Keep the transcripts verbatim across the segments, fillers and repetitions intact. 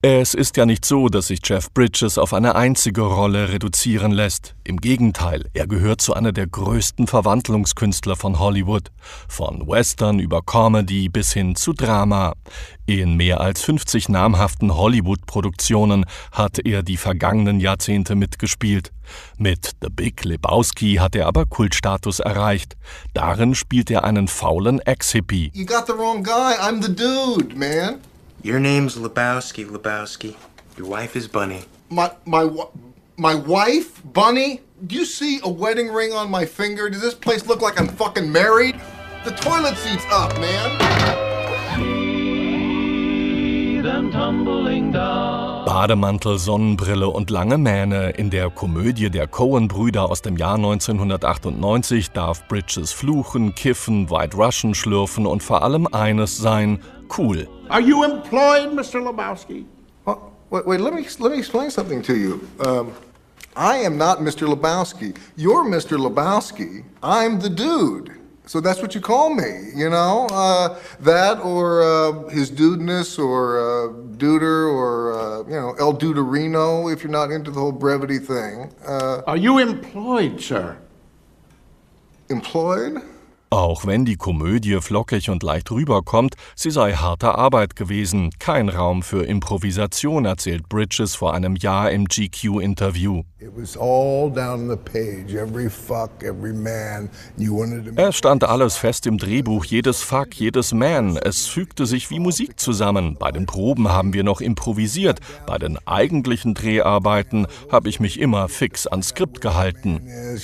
Es ist ja nicht so, dass sich Jeff Bridges auf eine einzige Rolle reduzieren lässt. Im Gegenteil, er gehört zu einer der größten Verwandlungskünstler von Hollywood. Von Western über Comedy bis hin zu Drama. In mehr als fünfzig namhaften Hollywood-Produktionen hat er die vergangenen Jahrzehnte mitgespielt. Mit The Big Lebowski hat er aber Kultstatus erreicht. Darin spielt er einen faulen Ex-Hippie. You got the wrong guy. I'm the dude, man. Your name's Lebowski, Lebowski. Your wife is Bunny. My my my wife, Bunny? Do you see a wedding ring on my finger? Does this place look like I'm fucking married? The toilet seat's up, man. Bademantel, Sonnenbrille und lange Mähne. In der Komödie der Coen-Brüder aus dem Jahr neunzehnhundertachtundneunzig darf Bridges fluchen, kiffen, White Russian schlürfen und vor allem eines sein: cool. Are you employed, Mister Lebowski? Oh, wait, wait, let me let me explain something to you. Um, I am not Mister Lebowski. You're Mister Lebowski. I'm the dude. So that's what you call me, you know? Uh, that or uh, his dudeness or uh, duder or, uh, you know, El Duderino if you're not into the whole brevity thing. Uh, Are you employed, sir? Employed? Auch wenn die Komödie flockig und leicht rüberkommt, sie sei harte Arbeit gewesen. Kein Raum für Improvisation, erzählt Bridges vor einem Jahr im G Q-Interview. Es stand alles fest im Drehbuch, jedes Fuck, jedes Man. Es fügte sich wie Musik zusammen. Bei den Proben haben wir noch improvisiert. Bei den eigentlichen Dreharbeiten habe ich mich immer fix ans Skript gehalten.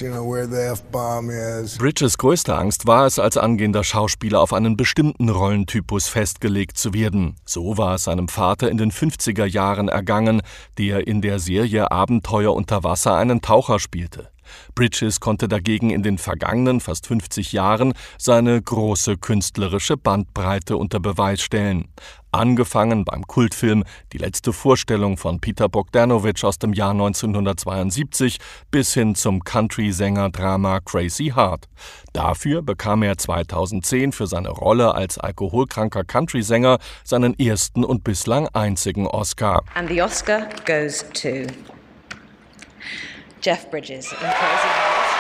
Bridges' größte Angst war es, als angehender Schauspieler auf einen bestimmten Rollentypus festgelegt zu werden. So war es seinem Vater in den fünfziger Jahren ergangen, der in der Serie Abenteuer unter Wasser einen Taucher spielte. Bridges konnte dagegen in den vergangenen fast fünfzig Jahren seine große künstlerische Bandbreite unter Beweis stellen. Angefangen beim Kultfilm Die letzte Vorstellung von Peter Bogdanovich aus dem Jahr neunzehnhundertzweiundsiebzig bis hin zum Country-Sänger-Drama Crazy Heart. Dafür bekam er zweitausendzehn für seine Rolle als alkoholkranker Country-Sänger seinen ersten und bislang einzigen Oscar. And the Oscar goes to Jeff Bridges in Crazy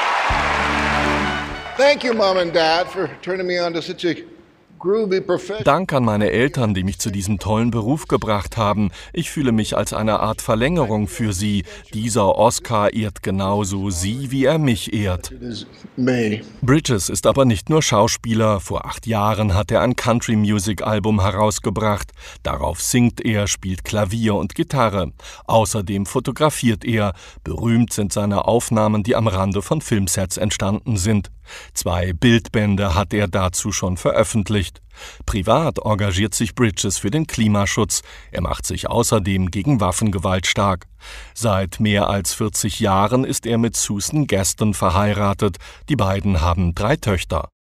Heart. Thank you, Mom and Dad, for turning me on to such a groovy profession. Dank an meine Eltern, die mich zu diesem tollen Beruf gebracht haben. Ich fühle mich als eine Art Verlängerung für sie. Dieser Oscar ehrt genauso sie, wie er mich ehrt. Bridges ist aber nicht nur Schauspieler. Vor acht Jahren hat er ein Country-Music-Album herausgebracht. Darauf singt er, spielt Klavier und Gitarre. Außerdem fotografiert er. Berühmt sind seine Aufnahmen, die am Rande von Filmsets entstanden sind. Zwei Bildbände hat er dazu schon veröffentlicht. Privat engagiert sich Bridges für den Klimaschutz. Er macht sich außerdem gegen Waffengewalt stark. Seit mehr als vierzig Jahren ist er mit Susan Gaston verheiratet. Die beiden haben drei Töchter.